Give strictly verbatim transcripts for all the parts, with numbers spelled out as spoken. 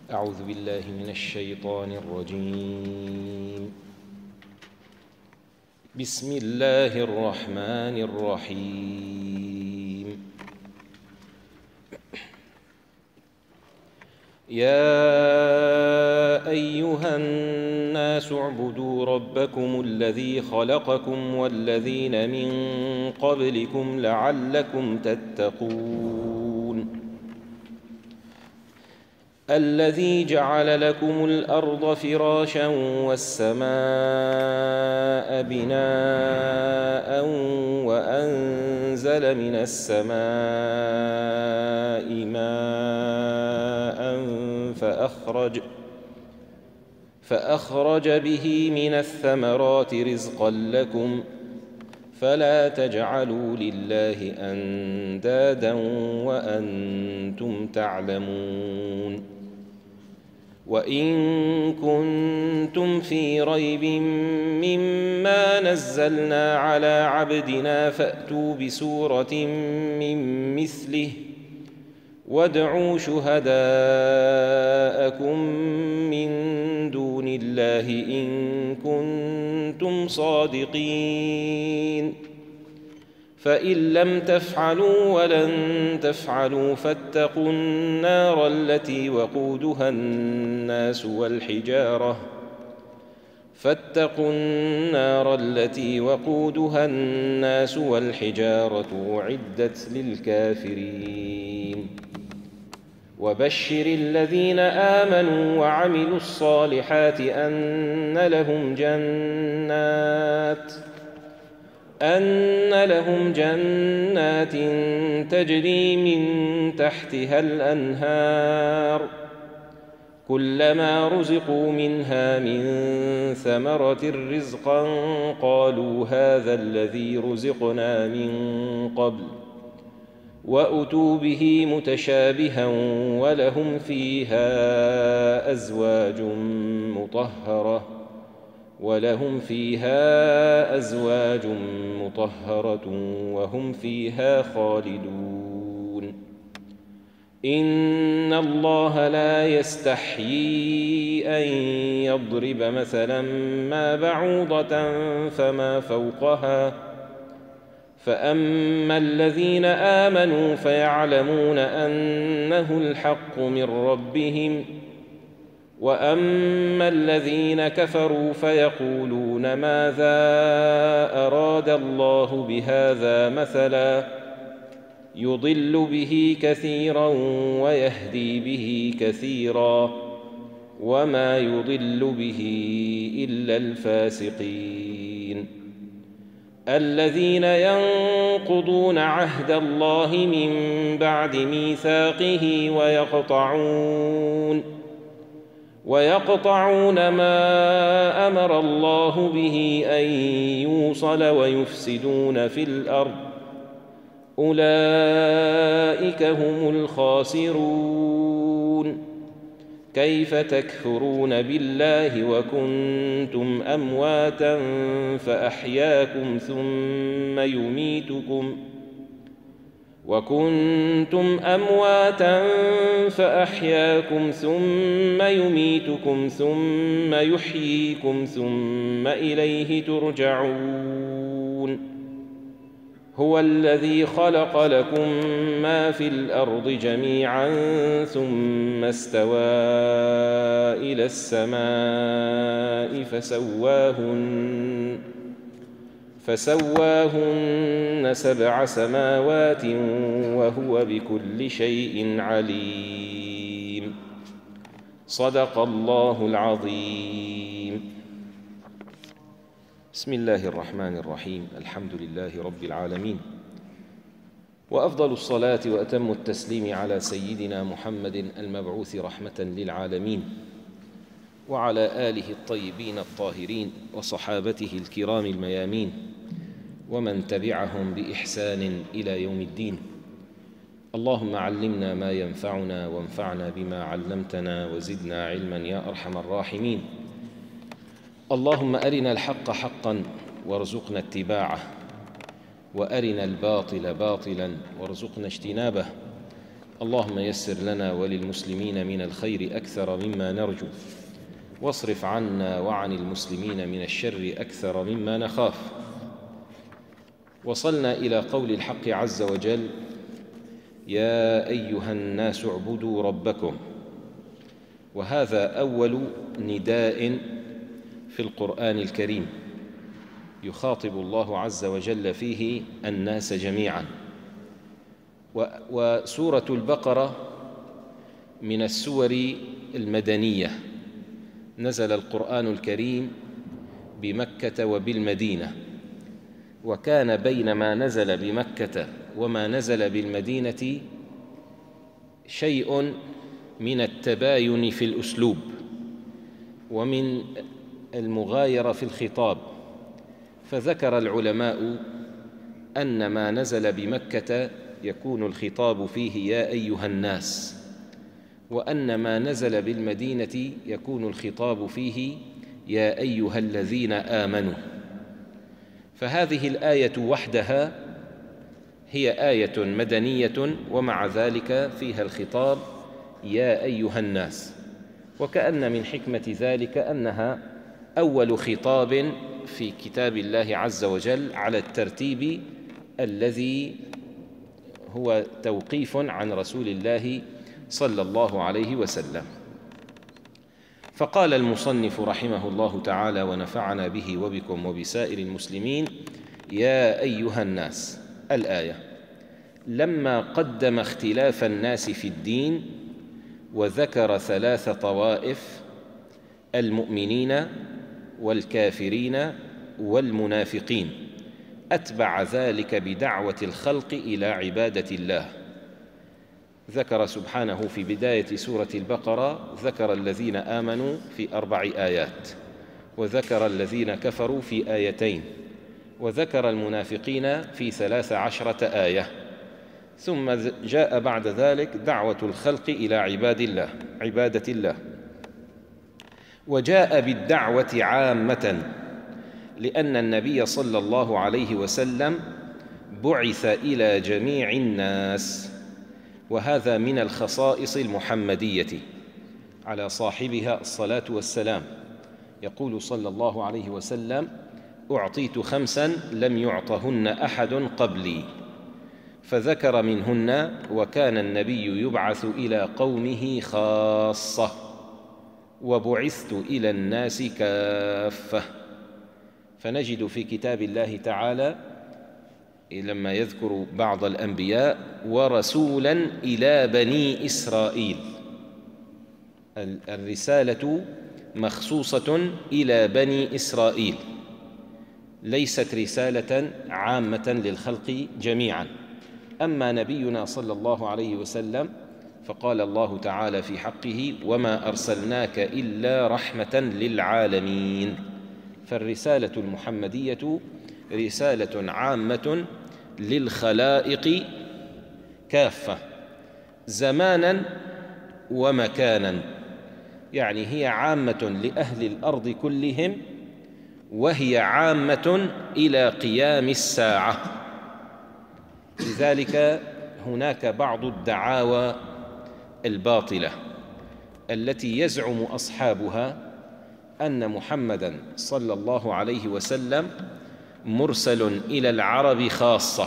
أعوذ بالله من الشيطان الرجيم. بسم الله الرحمن الرحيم. يا أيها الناس اعبدوا ربكم الذي خلقكم والذين من قبلكم لعلكم تتقون الذي جعل لكم الأرض فراشا والسماء بناء وأنزل من السماء ماء فأخرج فأخرج به من الثمرات رزقا لكم فلا تجعلوا لله أندادا وأنتم تعلمون. وإن كنتم في ريب مما نزلنا على عبدنا فأتوا بسورة من مثله وادعوا شهداءكم من دون الله إن كنتم صادقين. فإن لم تفعلوا ولن تفعلوا فاتقوا النار التي وقودها الناس والحجارة فاتقوا النار التي وقودها الناس والحجارة أعدت للكافرين. وبشر الذين آمنوا وعملوا الصالحات أن لهم جنات أن لهم جنات تجري من تحتها الأنهار كلما رزقوا منها من ثمرة رزقا قالوا هذا الذي رزقنا من قبل وأتوا به متشابها ولهم فيها أزواج مطهرة ولهم فيها أزواج مطهرة وهم فيها خالدون. إن الله لا يستحيي أن يضرب مثلا ما بعوضة فما فوقها فأما الذين آمنوا فيعلمون أنه الحق من ربهم وأما الذين كفروا فيقولون ماذا أراد الله بهذا مثلا يضل به كثيرا ويهدي به كثيرا وما يضل به إلا الفاسقين الذين ينقضون عهد الله من بعد ميثاقه ويقطعون ويقطعون ما أمر الله به أن يوصل ويفسدون في الأرض أولئك هم الخاسرون. كيف تكفرون بالله وكنتم أمواتا فأحياكم ثم يميتكم وكنتم أمواتا فأحياكم ثم يميتكم ثم يحييكم ثم إليه ترجعون. هو الذي خلق لكم ما في الأرض جميعا ثم استوى إلى السماء فسواهن فسواهن سبع سماوات وهو بكل شيء عليم. صدق الله العظيم. بسم الله الرحمن الرحيم. الحمد لله رب العالمين وأفضل الصلاة وأتم التسليم على سيدنا محمد المبعوث رحمة للعالمين وعلى آله الطيبين الطاهرين وصحابته الكرام الميامين ومن تبعهم بإحسان إلى يوم الدين. اللهم علمنا ما ينفعنا وانفعنا بما علمتنا وزدنا علما يا أرحم الراحمين. اللهم أرنا الحق حقا وارزقنا اتباعه وأرنا الباطل باطلا وارزقنا اجتنابه اللهم يسر لنا وللمسلمين من الخير أكثر مما نرجو، واصرف عنا وعن المسلمين من الشر أكثر مما نخاف. وصلنا إلى قول الحق عز وجل: يا أيها الناس اعبدوا ربكم. وهذا أول نداء في القرآن الكريم يخاطب الله عز وجل فيه الناس جميعا. وسورة البقرة من السور المدنية، نزل القرآن الكريم بمكة وبالمدينة، وكان بين ما نزل بمكة وما نزل بالمدينة شيء من التباين في الأسلوب ومن المغايرة في الخطاب. فذكر العلماء أن ما نزل بمكة يكون الخطاب فيه يا أيها الناس، وأن ما نزل بالمدينة يكون الخطاب فيه يا أيها الذين آمنوا. فهذه الآية وحدها هي آية مدنية، ومع ذلك فيها الخطاب يا أيها الناس، وكأن من حكمة ذلك أنها أول خطاب في كتاب الله عز وجل على الترتيب الذي هو توقيف عن رسول الله صلى الله عليه وسلم. فقال المصنف رحمه الله تعالى ونفعنا به وبكم وبسائر المسلمين: يا أيها الناس. الآية لما قدم اختلاف الناس في الدين وذكر ثلاث طوائف: المؤمنين والكافرين والمنافقين، أتبع ذلك بدعوة الخلق إلى عبادة الله. ذكر سبحانه في بداية سورة البقرة ذكر الذين آمنوا في أربع آيات، وذكر الذين كفروا في آيتين، وذكر المنافقين في ثلاث عشرة آية، ثم جاء بعد ذلك دعوة الخلق إلى عباد الله عبادة الله. وجاء بالدعوة عامة، لأن النبي صلى الله عليه وسلم بعث إلى جميع الناس، وهذا من الخصائص المحمدية على صاحبها الصلاة والسلام. يقول صلى الله عليه وسلم: أعطيت خمسا لم يعطهن أحد قبلي، فذكر منهن: وكان النبي يبعث إلى قومه خاصة، وبعثت إلى الناس كافة. فنجد في كتاب الله تعالى لما يذكر بعض الأنبياء: ورسولا إلى بني إسرائيل. الرسالة مخصوصة إلى بني إسرائيل، ليست رسالة عامة للخلق جميعا. أما نبينا صلى الله عليه وسلم فقال الله تعالى في حقه: وما أرسلناك إلا رحمة للعالمين. فالرسالة المحمدية رسالة عامة للخلائق كافة، زمانا ومكانا، يعني هي عامة لأهل الأرض كلهم، وهي عامة إلى قيام الساعة. لذلك هناك بعض الدعاوى الباطلة التي يزعم أصحابها أن محمدًا صلى الله عليه وسلم مرسل إلى العرب خاصة،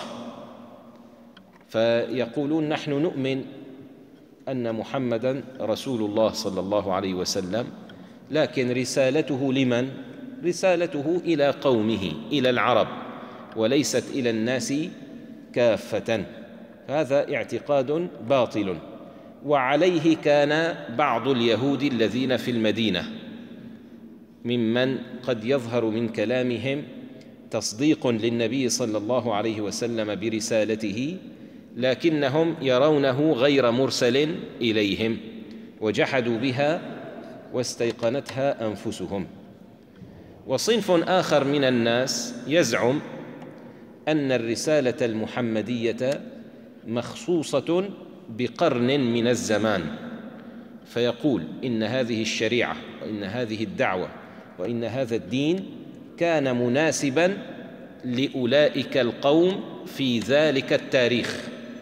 فيقولون: نحن نؤمن أن محمدًا رسول الله صلى الله عليه وسلم، لكن رسالته لمن؟ رسالته إلى قومه، إلى العرب، وليست إلى الناس كافة. هذا اعتقاد باطل، وعليه كان بعض اليهود الذين في المدينة ممن قد يظهر من كلامهم تصديق للنبي صلى الله عليه وسلم برسالته، لكنهم يرونه غير مرسل إليهم، وجحدوا بها واستيقنتها أنفسهم. وصنف آخر من الناس يزعم أن الرسالة المحمدية مخصوصة بقرن من الزمان، فيقول: إن هذه الشريعة وإن هذه الدعوة وإن هذا الدين كان مناسباً لأولئك القوم في ذلك التاريخ،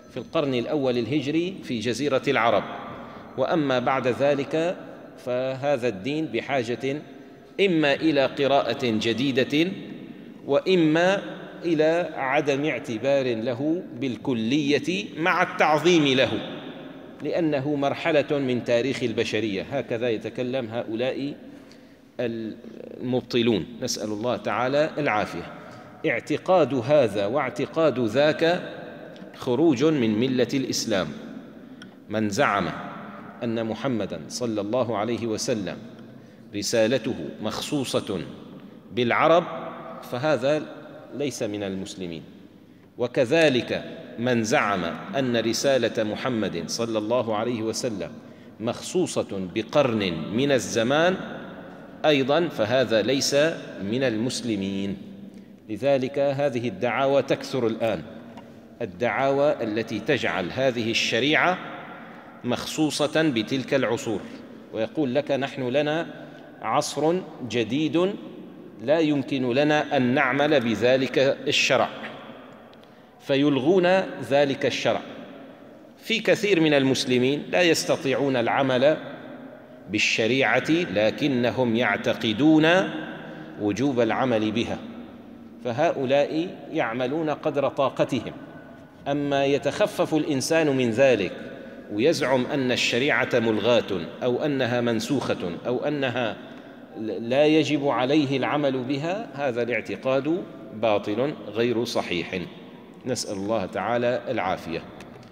في القرن الأول الهجري في جزيرة العرب، وأما بعد ذلك فهذا الدين بحاجة إما إلى قراءة جديدة وإما إلى عدم اعتبار له بالكلية مع التعظيم له، لأنه مرحلة من تاريخ البشرية، هكذا يتكلم هؤلاء المبطلون، نسأل الله تعالى العافية. اعتقاد هذا واعتقاد ذاك خروج من ملة الإسلام. من زعم أن محمدًا صلى الله عليه وسلم رسالته مخصوصة بالعرب فهذا ليس من المسلمين، وكذلك من زعم أن رسالة محمد صلى الله عليه وسلم مخصوصة بقرن من الزمان أيضاً فهذا ليس من المسلمين. لذلك هذه الدعاوى تكثر الآن، الدعاوى التي تجعل هذه الشريعة مخصوصة بتلك العصور، ويقول لك نحن لنا عصر جديد لا يمكن لنا أن نعمل بذلك الشرع، فيلغون ذلك الشرع. في كثير من المسلمين لا يستطيعون العمل بالشريعة لكنهم يعتقدون وجوب العمل بها، فهؤلاء يعملون قدر طاقتهم. أما يتخفف الإنسان من ذلك ويزعم أن الشريعة ملغاة أو أنها منسوخة أو أنها لا يجب عليه العمل بها، هذا الاعتقاد باطل غير صحيح، نسأل الله تعالى العافية.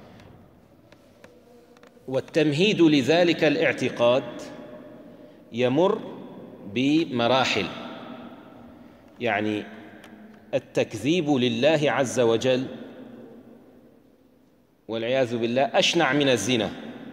والتمهيد لذلك الاعتقاد يمر بمراحل، يعني التكذيب لله عز وجل والعياذ بالله أشنع من الزنا.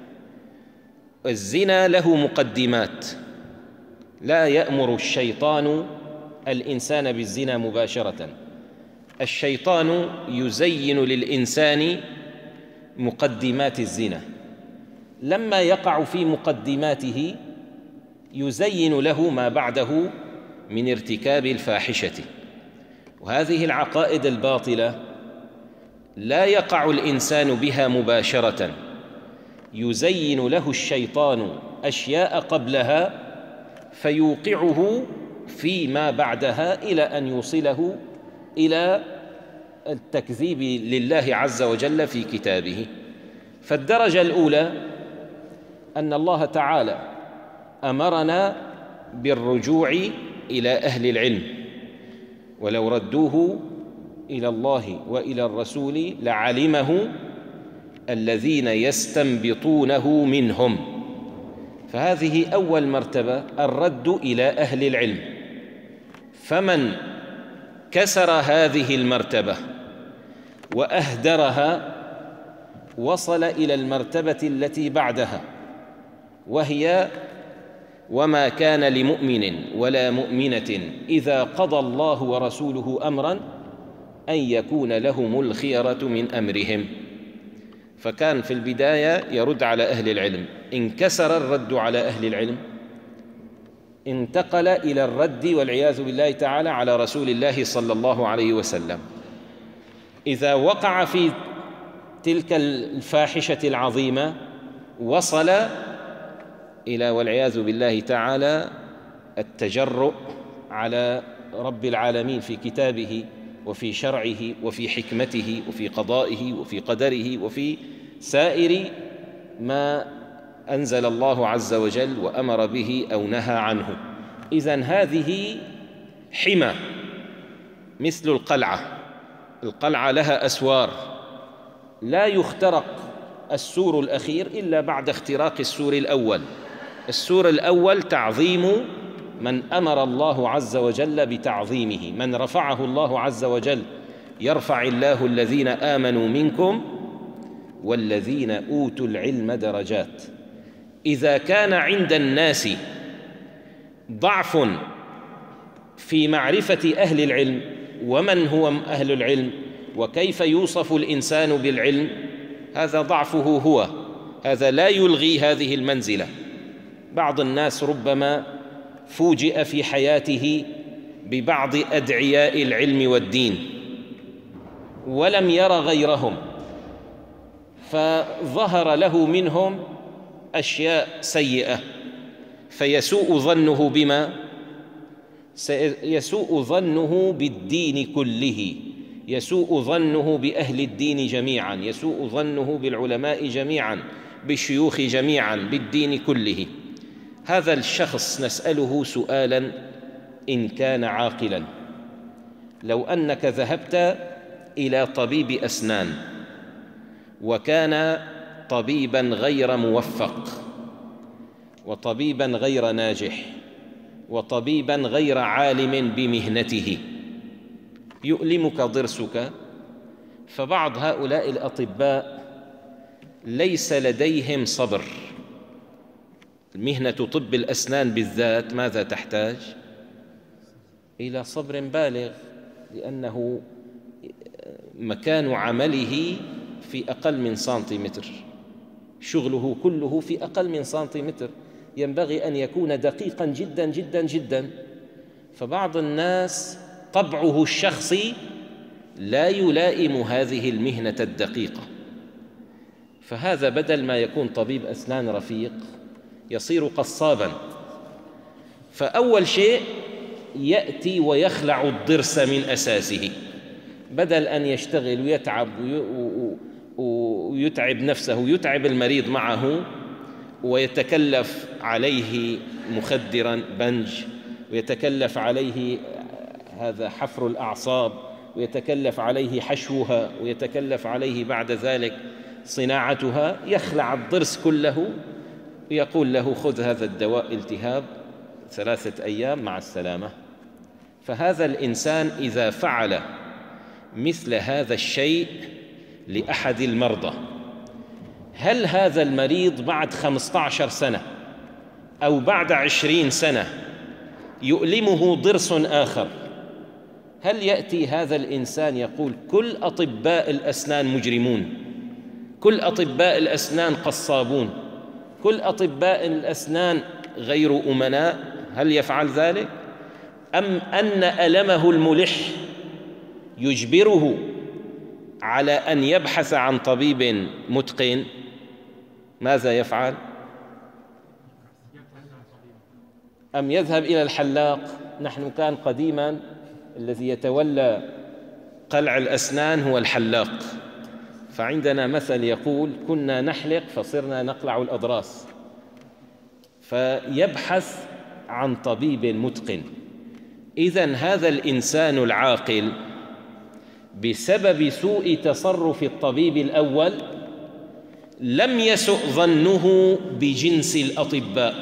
الزنا له مقدمات، لا يأمر الشيطان الإنسان بالزنا مباشرة، الشيطان يزين للإنسان مقدمات الزنا، لما يقع في مقدماته يزين له ما بعده من ارتكاب الفاحشة. وهذه العقائد الباطلة لا يقع الإنسان بها مباشرة، يزين له الشيطان أشياء قبلها فيوقعه فيما بعدها إلى أن يوصله إلى التكذيب لله عز وجل في كتابه. فالدرجة الأولى أن الله تعالى أمرنا بالرجوع إلى أهل العلم، ولو ردوه إلى الله وإلى الرسول لعلمه الذين يستنبطونه منهم. فهذه أول مرتبة، الرد إلى أهل العلم. فمن كسر هذه المرتبة وأهدرها وصل إلى المرتبة التي بعدها، وهي وما كان لمؤمن ولا مؤمنة إذا قضى الله ورسوله أمرا أن يكون لهم الخيرة من أمرهم. فكان في البداية يرد على أهل العلم، انكسر الرد على أهل العلم، انتقل إلى الرد والعياذ بالله تعالى على رسول الله صلى الله عليه وسلم. إذا وقع في تلك الفاحشة العظيمة وصل إلى والعياذ بالله تعالى التجرؤ على رب العالمين في كتابه وفي شرعه وفي حكمته وفي قضائه وفي قدره وفي سائر ما أنزل الله عز وجل وأمر به أو نهى عنه. إذن هذه حمى مثل القلعة، القلعة لها أسوار، لا يخترق السور الأخير إلا بعد اختراق السور الأول. السور الأول تعظيم من أمر الله عز وجل بتعظيمه، من رفعه الله عز وجل، يرفع الله الذين آمنوا منكم والذين أوتوا العلم درجات. إذا كان عند الناس ضعف في معرفة أهل العلم ومن هو أهل العلم وكيف يوصف الإنسان بالعلم، هذا ضعفه هو، هذا لا يلغي هذه المنزلة. بعض الناس ربما فوجئ في حياته ببعض أدعياء العلم والدين ولم ير غيرهم، فظهر له منهم أشياء سيئة، فيسوء ظنه بما يسوء ظنه بالدين كله، يسوء ظنه بأهل الدين جميعا، يسوء ظنه بالعلماء جميعا، بالشيوخ جميعا، بالدين كله. هذا الشخص نسأله سؤالا إن كان عاقلا: لو أنك ذهبت إلى طبيب أسنان وكان طبيبا غير موفق وطبيبا غير ناجح وطبيبا غير عالم بمهنته، يؤلمك ضرسك، فبعض هؤلاء الأطباء ليس لديهم صبر. مهنة طب الأسنان بالذات ماذا تحتاج؟ إلى صبر بالغ، لأنه مكان عمله في أقل من سنتيمتر، شغله كله في أقل من سنتيمتر، ينبغي أن يكون دقيقا جدا جدا جدا. فبعض الناس طبعه الشخصي لا يلائم هذه المهنة الدقيقة، فهذا بدل ما يكون طبيب أسنان رفيق يصير قصابا. فأول شيء يأتي ويخلع الضرس من أساسه، بدل أن يشتغل ويتعب ويتعب نفسه ويتعب المريض معه ويتكلف عليه مخدرا بنج، ويتكلف عليه هذا حفر الأعصاب، ويتكلف عليه حشوها، ويتكلف عليه بعد ذلك صناعتها، يخلع الضرس كله ويقول له: خذ هذا الدواء التهاب ثلاثة أيام مع السلامة. فهذا الإنسان إذا فعل مثل هذا الشيء لأحد المرضى، هل هذا المريض بعد خمسة عشر سنة أو بعد عشرين سنة يؤلمه ضرس آخر، هل يأتي هذا الإنسان يقول كل أطباء الأسنان مجرمون، كل أطباء الأسنان قصابون، كل أطباء الأسنان غير أمناء؟ هل يفعل ذلك؟ أم أن ألمه الملح يجبره على أن يبحث عن طبيب متقن؟ ماذا يفعل؟ أم يذهب إلى الحلاق؟ نحن كان قديما الذي يتولى قلع الأسنان هو الحلاق، فعندنا مثل يقول: كنا نحلق فصرنا نقلع الأضراس. فيبحث عن طبيب متقن. إذن هذا الإنسان العاقل بسبب سوء تصرف الطبيب الأول لم يسؤ ظنه بجنس الأطباء،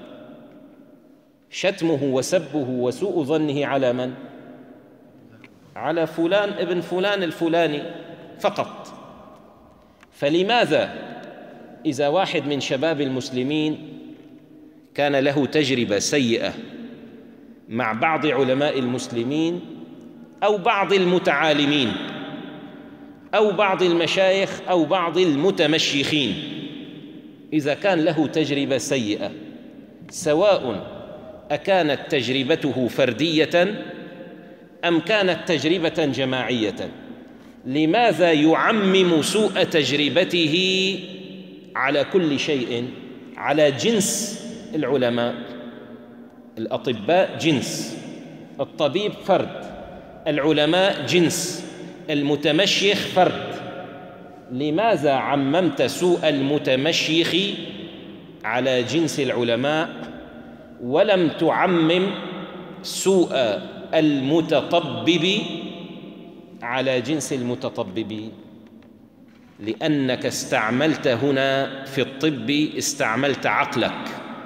شتمه وسبه وسوء ظنه على من؟ على فلان ابن فلان الفلاني فقط. فلماذا إذا واحد من شباب المسلمين كان له تجربة سيئة مع بعض علماء المسلمين أو بعض المتعالمين أو بعض المشايخ أو بعض المتمشيخين، إذا كان له تجربة سيئة سواء أكانت تجربته فردية أم كانت تجربة جماعية، لماذا يعمم سوء تجربته على كل شيء، على جنس العلماء؟ الأطباء جنس، الطبيب فرد، العلماء جنس، المتمشيخ فرد. لماذا عممت سوء المتمشيخ على جنس العلماء ولم تعمم سوء المتطبب على جنس المتطببين؟ لأنك استعملت هنا في الطب استعملت عقلك،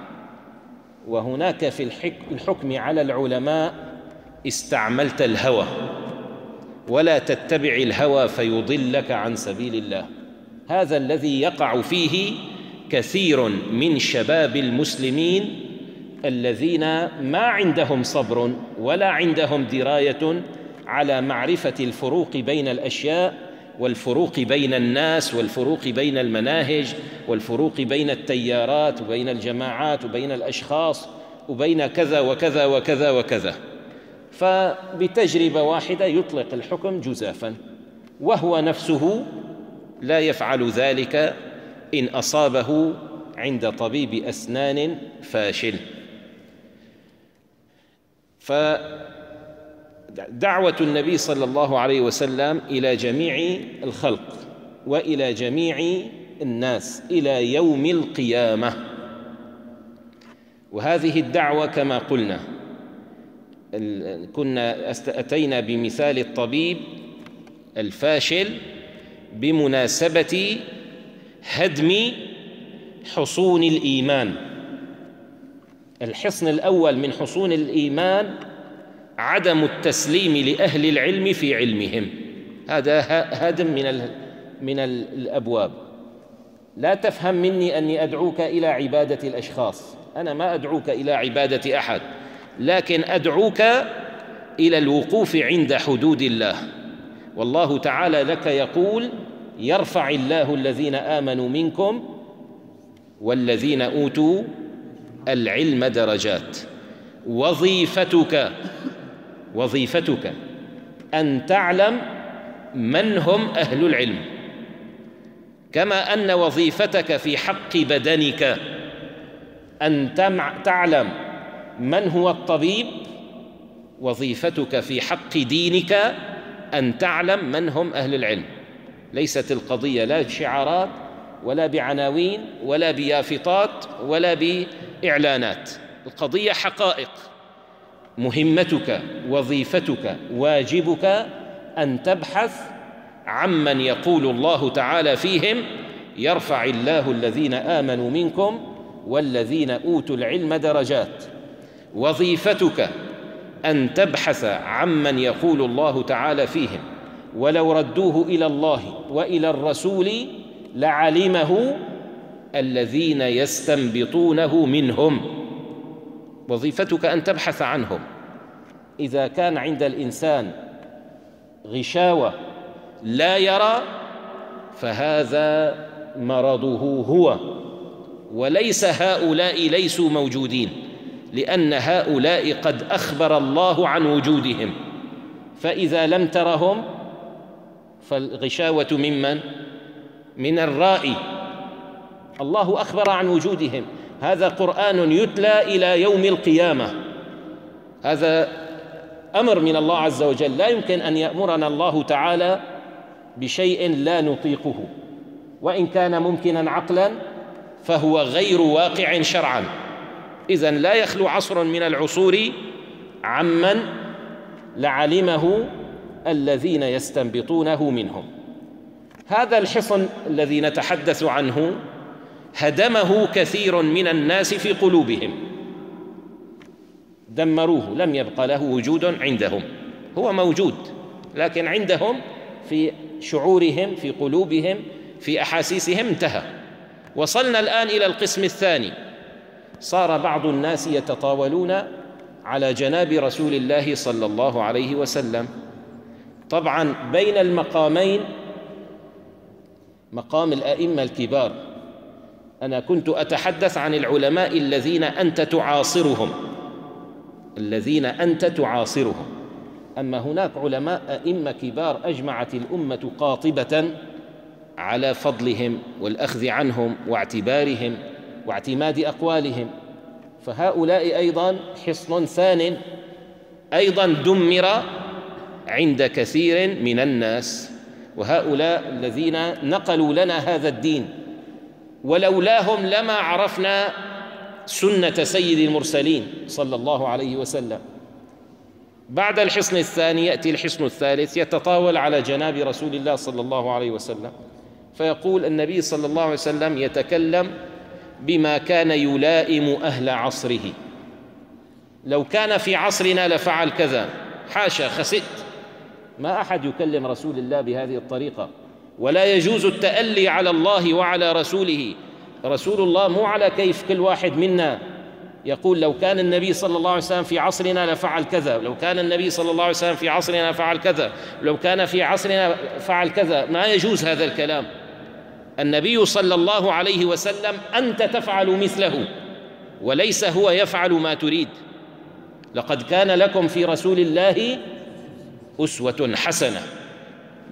وهناك في الحكم على العلماء استعملت الهوى. ولا تتبع الهوى فيضلك عن سبيل الله. هذا الذي يقع فيه كثير من شباب المسلمين الذين ما عندهم صبر ولا عندهم دراية على معرفة الفروق بين الأشياء والفروق بين الناس والفروق بين المناهج والفروق بين التيارات وبين الجماعات وبين الأشخاص وبين كذا وكذا وكذا وكذا، فبتجربة واحدة يطلق الحكم جزافا، وهو نفسه لا يفعل ذلك إن أصابه عند طبيب أسنان فاشل. فدعوة النبي صلى الله عليه وسلم إلى جميع الخلق وإلى جميع الناس إلى يوم القيامة. وهذه الدعوة كما قلنا كنا أتينا بمثال الطبيب الفاشل بمناسبة هدم حصون الإيمان. الحصن الأول من حصون الإيمان عدم التسليم لأهل العلم في علمهم، هذا هدم من من الأبواب. لا تفهم مني أني أدعوك إلى عبادة الأشخاص، أنا ما أدعوك إلى عبادة أحد، لكن أدعوك إلى الوقوف عند حدود الله. والله تعالى لك يقول: يرفع الله الذين آمنوا منكم والذين أوتوا العلم درجات. وظيفتك وظيفتك أن تعلم من هم أهل العلم، كما أن وظيفتك في حق بدنك أن تعلم من هو الطبيب، وظيفتك في حق دينك أن تعلم من هم أهل العلم. ليست القضية لا بشعارات ولا بعناوين ولا بيافطات ولا بإعلانات، القضية حقائق. مهمتك، وظيفتك، واجبك أن تبحث عمن يقول الله تعالى فيهم: يرفع الله الذين آمنوا منكم والذين أوتوا العلم درجات. وظيفتك أن تبحث عمن يقول الله تعالى فيهم: ولو ردوه إلى الله وإلى الرسول لعلمه الذين يستنبطونه منهم. وظيفتك أن تبحث عنهم. إذا كان عند الإنسان غشاوة لا يرى فهذا مرضه هو، وليس هؤلاء ليسوا موجودين، لأن هؤلاء قد أخبر الله عن وجودهم. فإذا لم ترهم فالغشاوة ممن؟ من الرائي. الله أخبر عن وجودهم، هذا قرآن يتلى إلى يوم القيامة، هذا أمر من الله عز وجل. لا يمكن أن يأمرنا الله تعالى بشيء لا نطيقه، وإن كان ممكنا عقلا فهو غير واقع شرعا. إذن لا يخلو عصر من العصور عمن لعلمه الذين يستنبطونه منهم. هذا الحصن الذي نتحدث عنه هدمه كثير من الناس في قلوبهم، دمروه، لم يبق له وجود عندهم. هو موجود لكن عندهم في شعورهم، في قلوبهم، في أحاسيسهم انتهى. وصلنا الآن إلى القسم الثاني. صار بعض الناس يتطاولون على جناب رسول الله صلى الله عليه وسلم. طبعا بين المقامين مقام الأئمة الكبار، أنا كنت أتحدث عن العلماء الذين أنت تعاصرهم، الذين أنت تعاصرهم. أما هناك علماء أئمة كبار أجمعت الأمة قاطبة على فضلهم والأخذ عنهم واعتبارهم واعتماد أقوالهم، فهؤلاء أيضا حصن ثان أيضا دمر عند كثير من الناس. وهؤلاء الذين نقلوا لنا هذا الدين، ولولاهم لما عرفنا سنة سيد المرسلين صلى الله عليه وسلم. بعد الحصن الثاني يأتي الحصن الثالث، يتطاول على جناب رسول الله صلى الله عليه وسلم، فيقول النبي صلى الله عليه وسلم يتكلم بما كان يلائم أهل عصره. لو كان في عصرنا لفعل كذا، حاشا خسئت، ما أحد يكلم رسول الله بهذه الطريقة، ولا يجوز التألي على الله وعلى رسوله. رسول الله مو على كيف كل واحد منا يقول لو كان النبي صلى الله عليه وسلم في عصرنا لفعل كذا، لو كان النبي صلى الله عليه وسلم في عصرنا فعل كذا، لو كان في عصرنا فعل كذا. ما يجوز هذا الكلام. النبي صلى الله عليه وسلم أنت تفعل مثله، وليس هو يفعل ما تريد. لقد كان لكم في رسول الله أسوة حسنة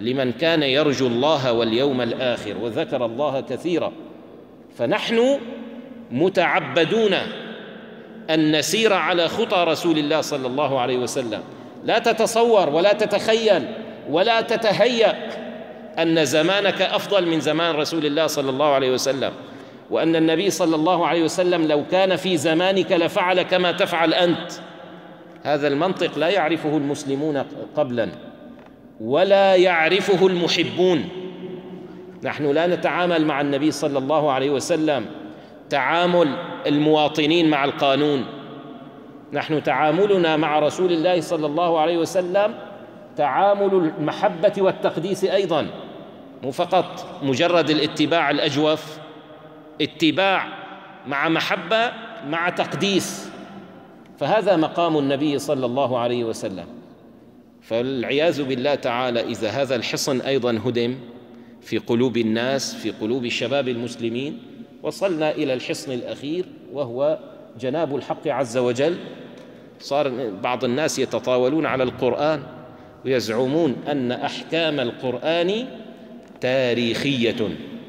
لمن كان يرجو الله واليوم الآخر وذكر الله كثيرا. فنحن متعبدون أن نسير على خطى رسول الله صلى الله عليه وسلم. لا تتصور ولا تتخيل ولا تتهيأ أن زمانك أفضل من زمان رسول الله صلى الله عليه وسلم، وأن النبي صلى الله عليه وسلم لو كان في زمانك لفعل كما تفعل أنت. هذا المنطق لا يعرفه المسلمون قبلا ولا يعرفه المحبون. نحن لا نتعامل مع النبي صلى الله عليه وسلم تعامل المواطنين مع القانون، نحن تعاملنا مع رسول الله صلى الله عليه وسلم تعامل المحبة والتقديس أيضا، مو فقط مجرد الاتباع الأجوف، اتباع مع محبة مع تقديس. فهذا مقام النبي صلى الله عليه وسلم. فالعياذ بالله تعالى إذا هذا الحصن أيضا هدم في قلوب الناس، في قلوب الشباب المسلمين، وصلنا إلى الحصن الأخير وهو جناب الحق عز وجل. صار بعض الناس يتطاولون على القرآن ويزعمون أن أحكام القرآن تاريخية.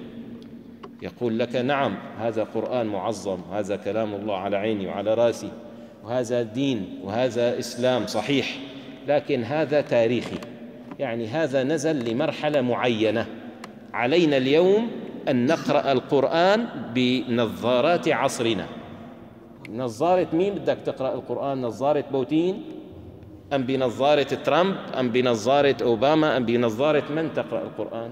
يقول لك نعم هذا قرآن معظم، هذا كلام الله على عيني وعلى راسي، وهذا دين وهذا إسلام صحيح، لكن هذا تاريخي، يعني هذا نزل لمرحلة معينة. علينا اليوم أن نقرأ القرآن بنظارات عصرنا. نظارة مين بدك تقرأ القرآن؟ نظارة بوتين أم بنظارة ترامب أم بنظارة أوباما أم بنظارة من تقرأ القرآن؟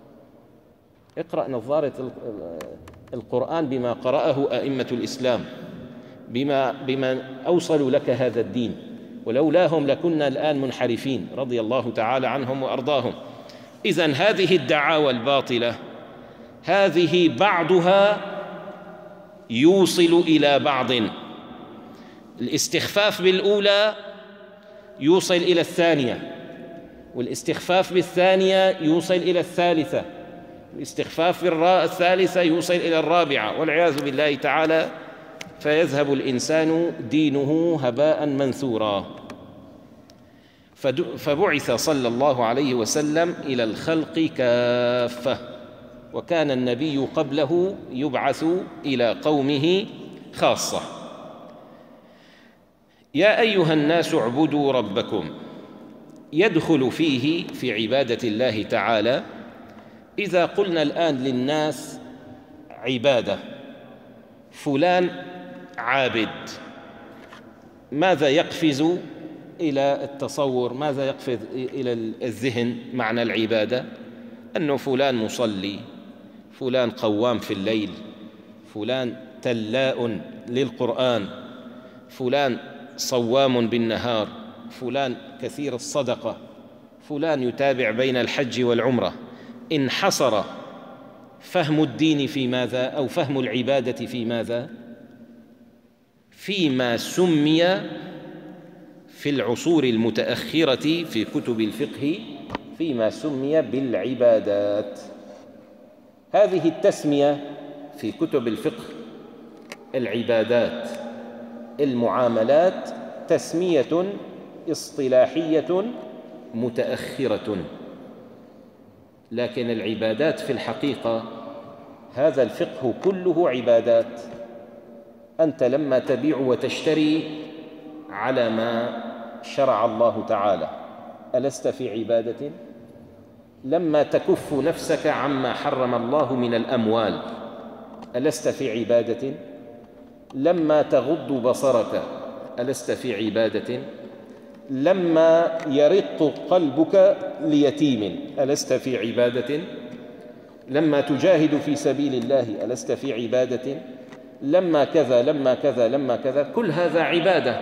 اقرأ نظارة القرآن بما قرأه أئمة الإسلام، بما, بما أوصلوا لك هذا الدين، ولولاهم لكنا الآن منحرفين رضي الله تعالى عنهم وأرضاهم. إذن هذه الدعاوى الباطلة هذه بعضها يوصل إلى بعض. الاستخفاف بالأولى يوصل إلى الثانية، والاستخفاف بالثانية يوصل إلى الثالثة، الاستخفاف بالثالثة يوصل إلى الرابعة، والعياذ بالله تعالى. فيذهب الإنسان دينه هباء منثورا. فبعث صلى الله عليه وسلم إلى الخلق كافة، وكان النبي قبله يبعث إلى قومه خاصة. يا أيها الناس اعبدوا ربكم، يدخل فيه في عبادة الله تعالى. إذا قلنا الآن للناس عبادة، فلان عابد، ماذا يقفز إلى التصور؟ ماذا يقفز إلى الذهن معنى العبادة؟ أنه فلان مصلي، فلان قوام في الليل، فلان تلاء للقرآن، فلان صوام بالنهار، فلان كثير الصدقة، فلان يتابع بين الحج والعمرة. انحصر فهم الدين في ماذا؟ أو فهم العبادة في ماذا؟ فيما سمي في العصور المتأخرة في كتب الفقه فيما سمي بالعبادات. هذه التسمية في كتب الفقه، العبادات، المعاملات، تسمية اصطلاحية متأخرة، لكن العبادات في الحقيقة هذا الفقه كله عبادات. أنت لما تبيع وتشتري على ما شرع الله تعالى ألست في عبادة؟ لما تكف نفسك عما حرم الله من الأموال ألست في عبادة؟ لما تغض بصرك ألست في عبادة؟ لما يرق قلبك ليتيم ألست في عبادة؟ لما تجاهد في سبيل الله ألست في عبادة؟ لما كذا لما كذا لما كذا، كل هذا عبادة.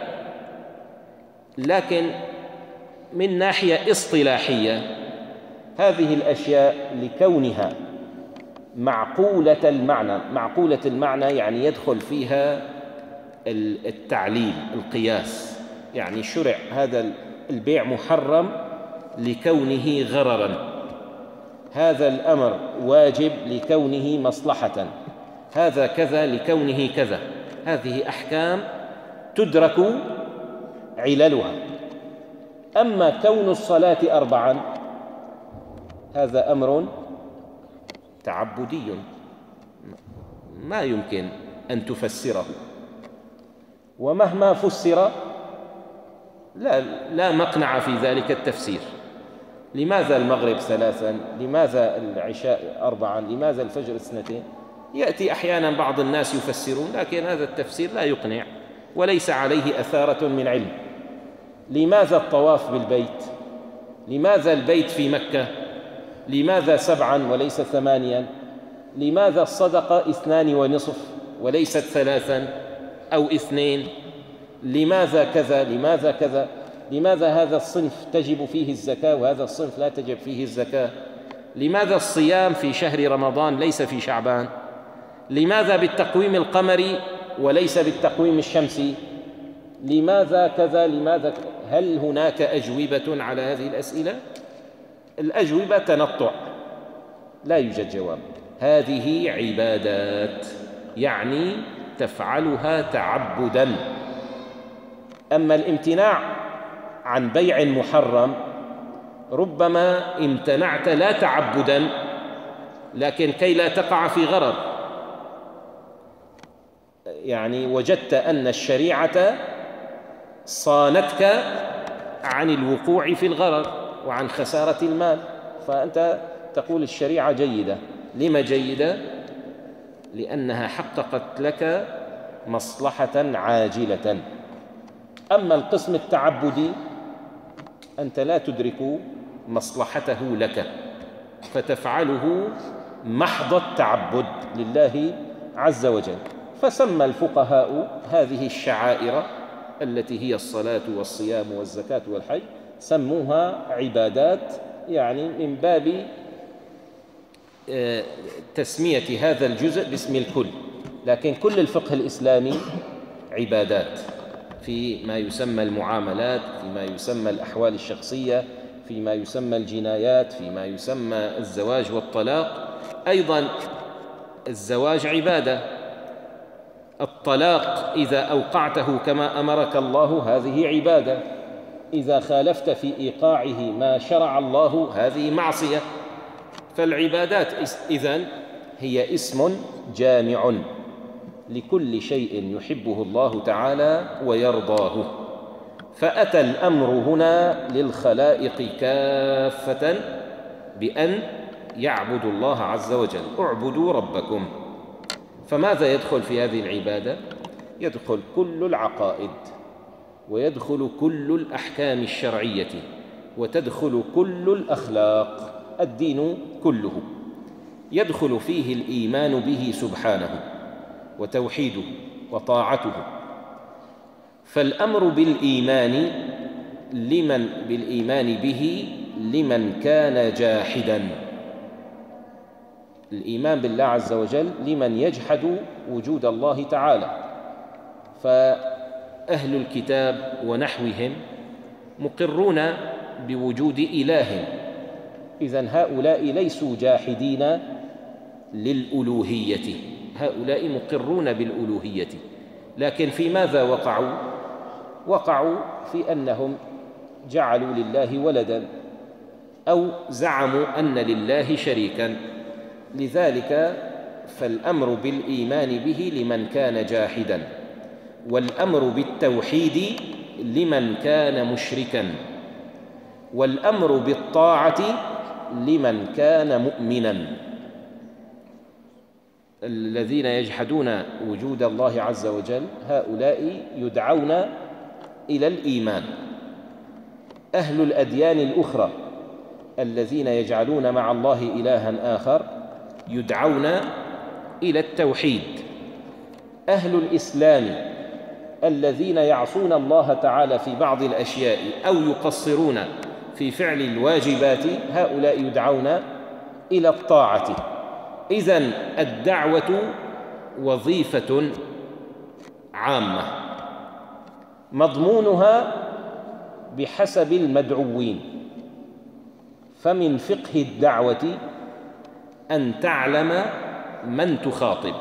لكن من ناحية اصطلاحية هذه الأشياء لكونها معقولة المعنى، معقولة المعنى يعني يدخل فيها التعليل، القياس، يعني شرع هذا البيع محرم لكونه غررا، هذا الأمر واجب لكونه مصلحة، هذا كذا لكونه كذا. هذه أحكام تدرك عللها. أما كون الصلاة أربعا هذا أمر تعبدي ما يمكن أن تفسره، ومهما فسر لا, لا مقنع في ذلك التفسير. لماذا المغرب ثلاثا؟ لماذا العشاء أربعا؟ لماذا الفجر اثنتين؟ يأتي أحيانا بعض الناس يفسرون، لكن هذا التفسير لا يقنع وليس عليه أثارة من علم. لماذا الطواف بالبيت؟ لماذا البيت في مكة؟ لماذا سبعا وليس ثمانيا؟ لماذا الصدقة اثنان ونصف وليست ثلاثا أو اثنين؟ لماذا كذا؟ لماذا كذا؟ لماذا هذا الصنف تجب فيه الزكاة وهذا الصنف لا تجب فيه الزكاة؟ لماذا الصيام في شهر رمضان ليس في شعبان؟ لماذا بالتقويم القمري وليس بالتقويم الشمسي؟ لماذا كذا؟ لماذا ك... هل هناك أجوبة على هذه الأسئلة؟ الأجوبة تنطع، لا يوجد جواب. هذه عبادات، يعني تفعلها تعبداً. أما الامتناع عن بيع محرم ربما امتنعت لا تعبداً لكن كي لا تقع في غرر، يعني وجدت أن الشريعة صانتك عن الوقوع في الغرر وعن خسارة المال، فأنت تقول الشريعة جيدة. لما جيدة؟ لأنها حققت لك مصلحة عاجلة. أما القسم التعبدي أنت لا تدرك مصلحته لك، فتفعله محض التعبد لله عز وجل. فسمى الفقهاء هذه الشعائر التي هي الصلاة والصيام والزكاة والحج سموها عبادات، يعني من باب تسمية هذا الجزء باسم الكل. لكن كل الفقه الإسلامي عبادات، فيما يسمى المعاملات، فيما يسمى الأحوال الشخصية، فيما يسمى الجنايات، فيما يسمى الزواج والطلاق. أيضا الزواج عبادة، الطلاق إذا أوقعته كما أمرك الله هذه عبادة، إذا خالفت في إيقاعه ما شرع الله هذه معصية. فالعبادات إذن هي اسم جامع لكل شيء يحبه الله تعالى ويرضاه. فأتى الأمر هنا للخلائق كافة بأن يعبدوا الله عز وجل. اعبدوا ربكم. فماذا يدخل في هذه العبادة؟ يدخل كل العقائد، ويدخل كل الأحكام الشرعية، وتدخل كل الأخلاق. الدين كله يدخل فيه الإيمان به سبحانه وتوحيده وطاعته. فالأمر بالإيمان لمن بالإيمان به لمن كان جاحداً. الإيمان بالله عز وجل لمن يجحد وجود الله تعالى. فأهل الكتاب ونحوهم مقرون بوجود إله، إذن هؤلاء ليسوا جاحدين للألوهية، هؤلاء مقرون بالألوهية. لكن في ماذا وقعوا؟ وقعوا في أنهم جعلوا لله ولداً أو زعموا أن لله شريكاً. لذلك فالأمر بالإيمان به لمن كان جاحداً، والأمر بالتوحيد لمن كان مشركاً، والأمر بالطاعة لمن كان مؤمناً. الذين يجحدون وجود الله عز وجل هؤلاء يدعون إلى الإيمان. أهل الأديان الأخرى الذين يجعلون مع الله إلها آخر يدعون إلى التوحيد. أهل الإسلام الذين يعصون الله تعالى في بعض الأشياء أو يقصرون في فعل الواجبات هؤلاء يدعون إلى الطاعة. إذن الدعوة وظيفة عامة مضمونها بحسب المدعوين. فمن فقه الدعوة أن تعلم من تخاطب.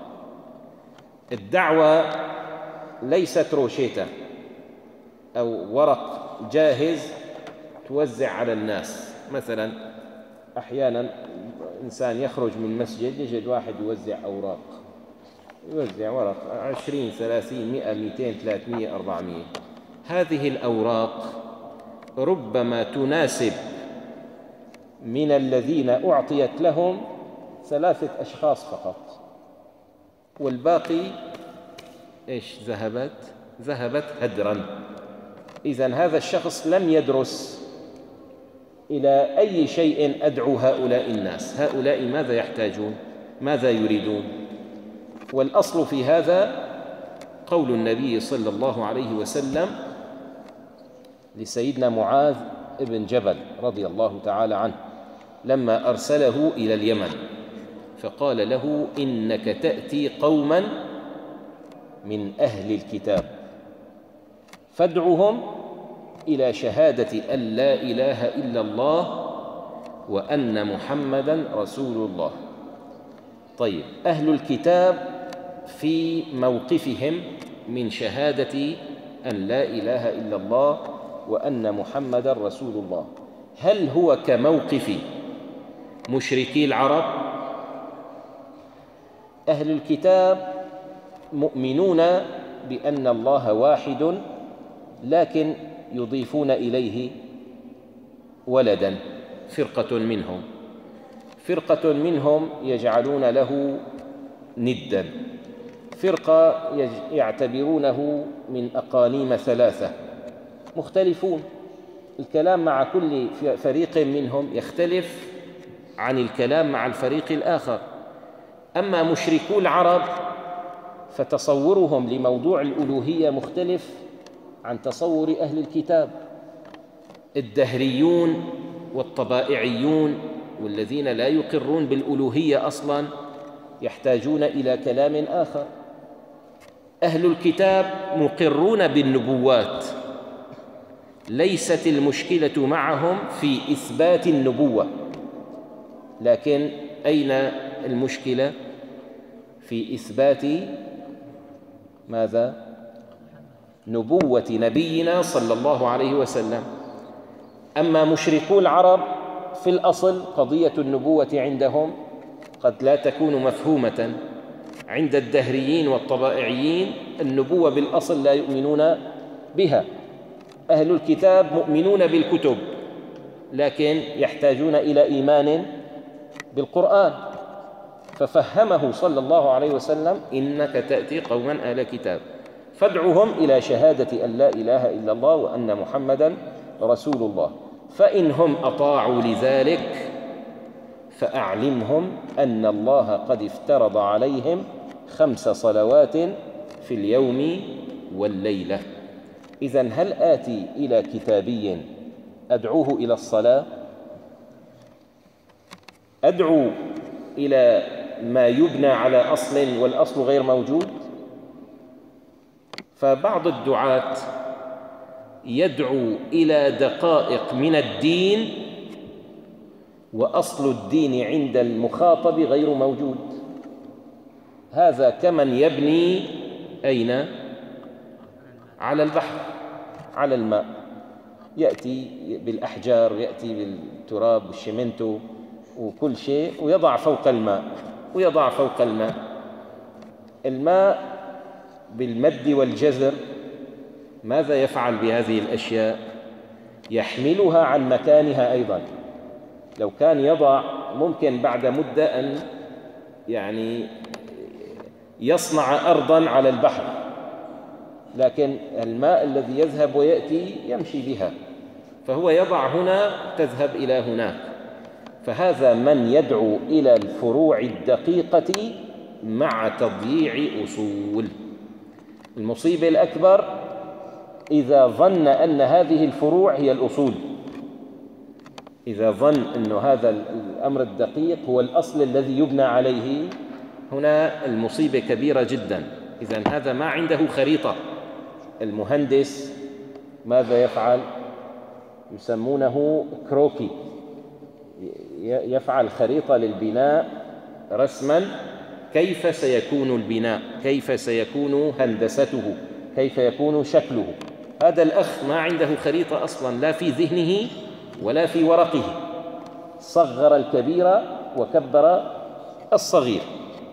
الدعوة ليست روشيتا أو ورق جاهز توزع على الناس. مثلا أحيانا إنسان يخرج من مسجد يجد واحد يوزع أوراق، يوزع ورق عشرين ثلاثين مئة مئتين ثلاثمئة أربعمئة. هذه الأوراق ربما تناسب من الذين أعطيت لهم ثلاثة أشخاص فقط، والباقي إيش ذهبت؟ ذهبت هدرا. إذن هذا الشخص لم يدرس إلى أي شيء أدعو هؤلاء الناس. هؤلاء ماذا يحتاجون؟ ماذا يريدون؟ والأصل في هذا قول النبي صلى الله عليه وسلم لسيدنا معاذ بن جبل رضي الله تعالى عنه لما أرسله إلى اليمن، فقال له: إنك تأتي قوما من أهل الكتاب فادعهم إلى شهادة أن لا إله إلا الله وأن محمدا رسول الله. طيب، أهل الكتاب في موقفهم من شهادة أن لا إله إلا الله وأن محمدا رسول الله، هل هو كموقف مشركي العرب؟ أهل الكتاب مؤمنون بأن الله واحد، لكن يضيفون إليه ولدا. فرقة منهم فرقة منهم يجعلون له ندا، فرقة يعتبرونه من أقانيم ثلاثة، مختلفون. الكلام مع كل فريق منهم يختلف عن الكلام مع الفريق الآخر. أما مشركو العرب فتصورهم لموضوع الألوهية مختلف عن تصور أهل الكتاب. الدهريون والطبائعيون والذين لا يقرون بالألوهية أصلاً يحتاجون إلى كلام آخر. أهل الكتاب مقرون بالنبوات، ليست المشكلة معهم في إثبات النبوة، لكن أين المشكلة؟ في إثبات ماذا؟ نبوة نبينا صلى الله عليه وسلم. أما مشركو العرب في الأصل قضية النبوة عندهم قد لا تكون مفهومة. عند الدهريين والطبائعيين النبوة بالأصل لا يؤمنون بها. أهل الكتاب مؤمنون بالكتب، لكن يحتاجون إلى إيمان بالقرآن، ففهمه صلى الله عليه وسلم: إنك تأتي قوما أهل كتاب فادعهم إلى شهادة أن لا إله إلا الله وأن محمدا رسول الله، فإنهم أطاعوا لذلك فأعلمهم أن الله قد افترض عليهم خمس صلوات في اليوم والليلة. إذن هل آتي إلى كتابي أدعوه إلى الصلاة؟ أدعو إلى ما يبنى على أصل والأصل غير موجود؟ فبعض الدعاة يدعو إلى دقائق من الدين وأصل الدين عند المخاطب غير موجود. هذا كمن يبني أين؟ على البحر، على الماء، يأتي بالأحجار، يأتي بالتراب والشمنتو وكل شيء ويضع فوق الماء ويضع فوق الماء. الماء بالمد والجزر ماذا يفعل بهذه الأشياء؟ يحملها عن مكانها أيضا. لو كان يضع ممكن بعد مدة أن يعني يصنع أرضا على البحر، لكن الماء الذي يذهب ويأتي يمشي بها، فهو يضع هنا تذهب إلى هناك. فهذا من يدعو إلى الفروع الدقيقة مع تضييع أصول. المصيبة الأكبر إذا ظن أن هذه الفروع هي الأصول، إذا ظن أن هذا الأمر الدقيق هو الأصل الذي يبنى عليه، هنا المصيبة كبيرة جدا. إذن هذا ما عنده خريطة. المهندس ماذا يفعل؟ يسمونه كروكي، يفعل خريطة للبناء رسما، كيف سيكون البناء، كيف سيكون هندسته، كيف يكون شكله. هذا الأخ ما عنده خريطة أصلا، لا في ذهنه ولا في ورقه. صغر الكبير وكبر الصغير.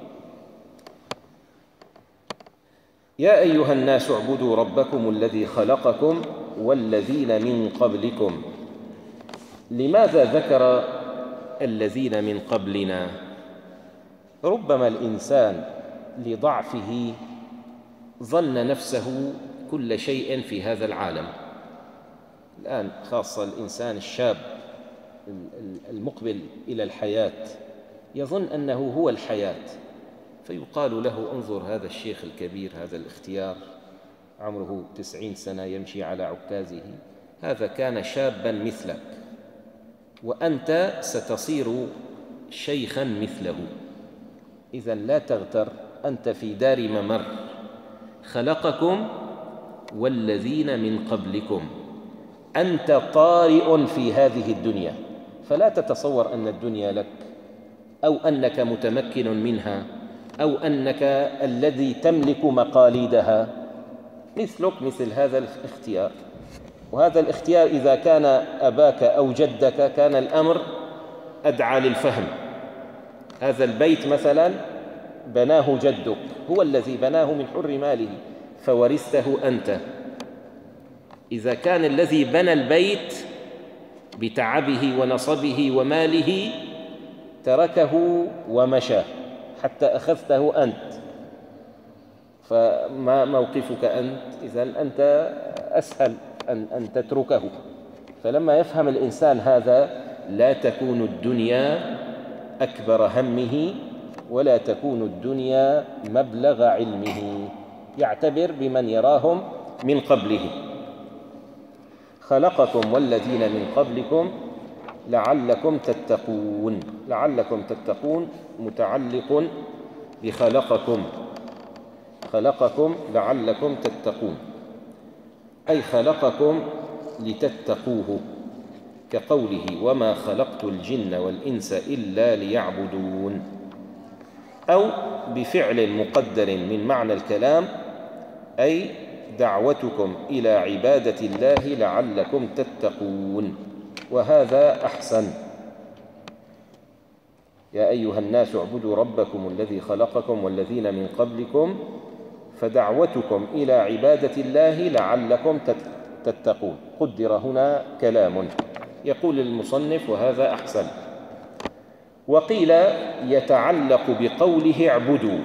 يا أيها الناس اعبدوا ربكم الذي خلقكم والذين من قبلكم. لماذا ذكر الذين من قبلنا؟ ربما الإنسان لضعفه ظن نفسه كل شيء في هذا العالم. الآن خاصة الإنسان الشاب المقبل إلى الحياة يظن أنه هو الحياة، فيقال له انظر هذا الشيخ الكبير، هذا الاختيار عمره تسعين سنة يمشي على عكازه، هذا كان شابا مثلك وأنت ستصير شيخا مثله. إذن لا تغتر، أنت في دار ممر. خلقكم والذين من قبلكم. أنت طارئ في هذه الدنيا، فلا تتصور أن الدنيا لك أو أنك متمكن منها أو أنك الذي تملك مقاليدها. مثلك مثل هذا الاختيار، وهذا الاختيار إذا كان أباك أو جدك كان الأمر أدعى للفهم. هذا البيت مثلا بناه جدك، هو الذي بناه من حر ماله فورثته أنت. إذا كان الذي بنى البيت بتعبه ونصبه وماله تركه ومشى حتى أخذته أنت، فما موقفك أنت؟ إذن أنت أسهل أن, أن تتركه. فلما يفهم الإنسان هذا لا تكون الدنيا أكبر همه ولا تكون الدنيا مبلغ علمه، يعتبر بمن يراهم من قبله. خلقكم والذين من قبلكم لعلكم تتقون. لعلكم تتقون متعلق بخلقكم. خلقكم لعلكم تتقون، أي خلقكم لتتقوه، كقوله وما خلقت الجن والإنس إلا ليعبدون، أو بفعل مقدر من معنى الكلام، أي دعوتكم إلى عبادة الله لعلكم تتقون، وهذا أحسن. يا أيها الناس اعبدوا ربكم الذي خلقكم والذين من قبلكم، فدعوتكم إلى عبادة الله لعلكم تتقون. قدر هنا كلام، يقول المصنف وهذا أحسن. وقيل يتعلق بقوله اعبدوا.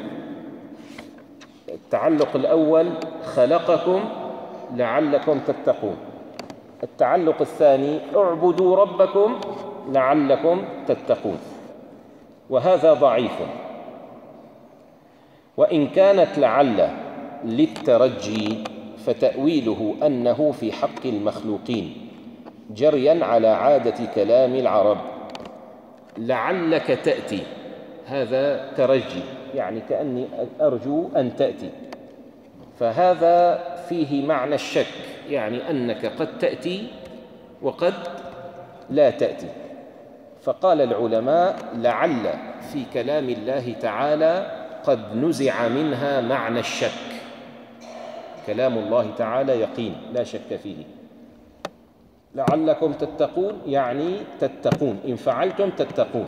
التعلق الأول خلقكم لعلكم تتقون، التعلق الثاني اعبدوا ربكم لعلكم تتقون، وهذا ضعيف. وإن كانت لعل للترجي فتأويله أنه في حق المخلوقين جريا على عادة كلام العرب. لعلك تأتي، هذا ترجي، يعني كأني أرجو أن تأتي، فهذا فيه معنى الشك، يعني أنك قد تأتي وقد لا تأتي. فقال العلماء لعل في كلام الله تعالى قد نزع منها معنى الشك. كلام الله تعالى يقين لا شك فيه. لعلكم تتقون يعني تتقون، إن فعلتم تتقون.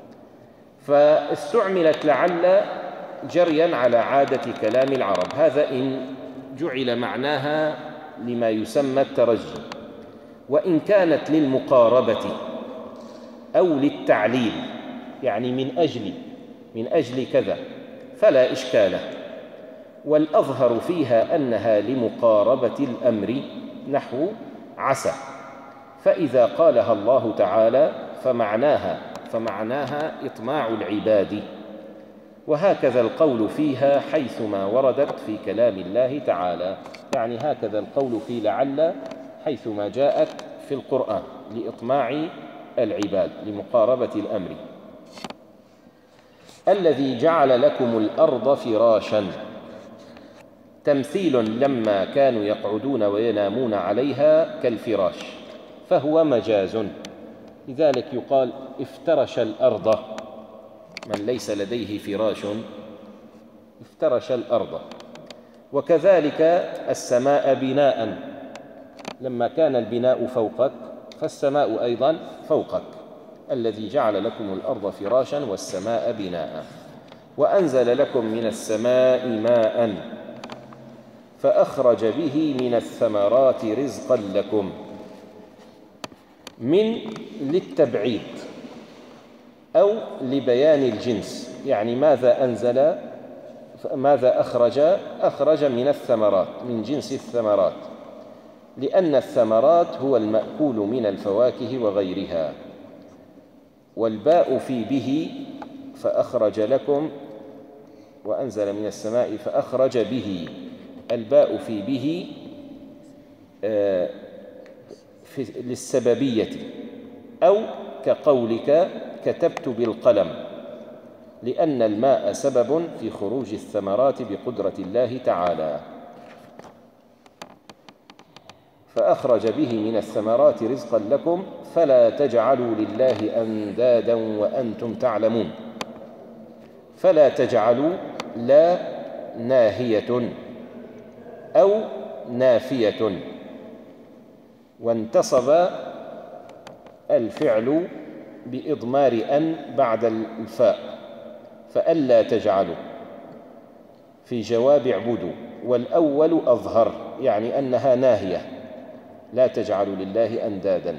فاستعملت لعل جريا على عادة كلام العرب، هذا إن جعل معناها لما يسمى الترجي. وإن كانت للمقاربة أو للتعليل، يعني من أجل من أجل كذا، فلا إشكال. والأظهر فيها أنها لمقاربة الأمر، نحو عسى، فإذا قالها الله تعالى فمعناها فمعناها إطماع العباد. وهكذا القول فيها حيثما وردت في كلام الله تعالى، يعني هكذا القول في لعل حيثما جاءت في القرآن لإطماع العباد، لمقاربة الأمر. الذي جعل لكم الأرض فراشا، تمثيل لما كانوا يقعدون وينامون عليها كالفراش، فهو مجاز. لذلك يقال افترش الأرض، من ليس لديه فراش افترش الأرض. وكذلك السماء بناء، لما كان البناء فوقك فالسماء أيضا فوقك، الذي جعل لكم الأرض فراشا والسماء بناء وأنزل لكم من السماء ماء فأخرج به من الثمرات رزقا لكم. من للتبعيد أو لبيان الجنس، يعني ماذا أنزل، ماذا أخرج؟ أخرج من الثمرات، من جنس الثمرات، لأن الثمرات هو المأكول من الفواكه وغيرها. والباء في به فأخرج لكم وأنزل من السماء فأخرج به، الباء في به في للسببية، أو كقولك كتبت بالقلم، لأن الماء سبب في خروج الثمرات بقدرة الله تعالى. فأخرج به من الثمرات رزقا لكم فلا تجعلوا لله أندادا وأنتم تعلمون. فلا تجعلوا لا ناهية أو نافية، وانتصب الفعل بإضمار أن بعد الفاء، فألا تجعلوا في جواب اعبدوا، والأول أظهر، يعني أنها ناهية، لا تجعلوا لله أندادا.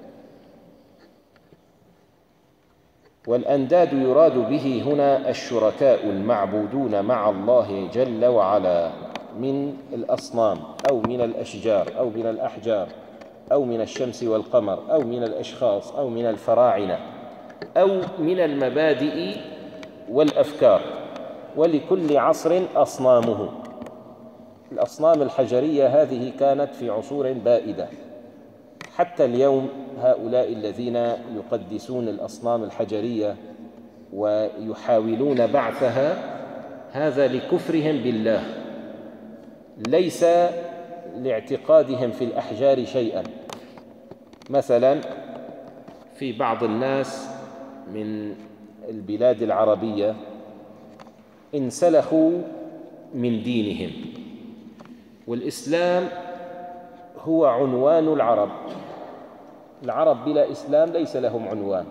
والأنداد يراد به هنا الشركاء المعبودون مع الله جل وعلا من الأصنام أو من الأشجار أو من الأحجار أو من الشمس والقمر أو من الأشخاص أو من الفراعنة أو من المبادئ والأفكار. ولكل عصر أصنامه. الأصنام الحجرية هذه كانت في عصور بائدة، حتى اليوم هؤلاء الذين يقدسون الأصنام الحجرية ويحاولون بعثها، هذا لكفرهم بالله، ليس لاعتقادهم في الأحجار شيئا. مثلا في بعض الناس من البلاد العربية انسلخوا من دينهم، والإسلام هو عنوان العرب. العرب بلا إسلام ليس لهم عنوان.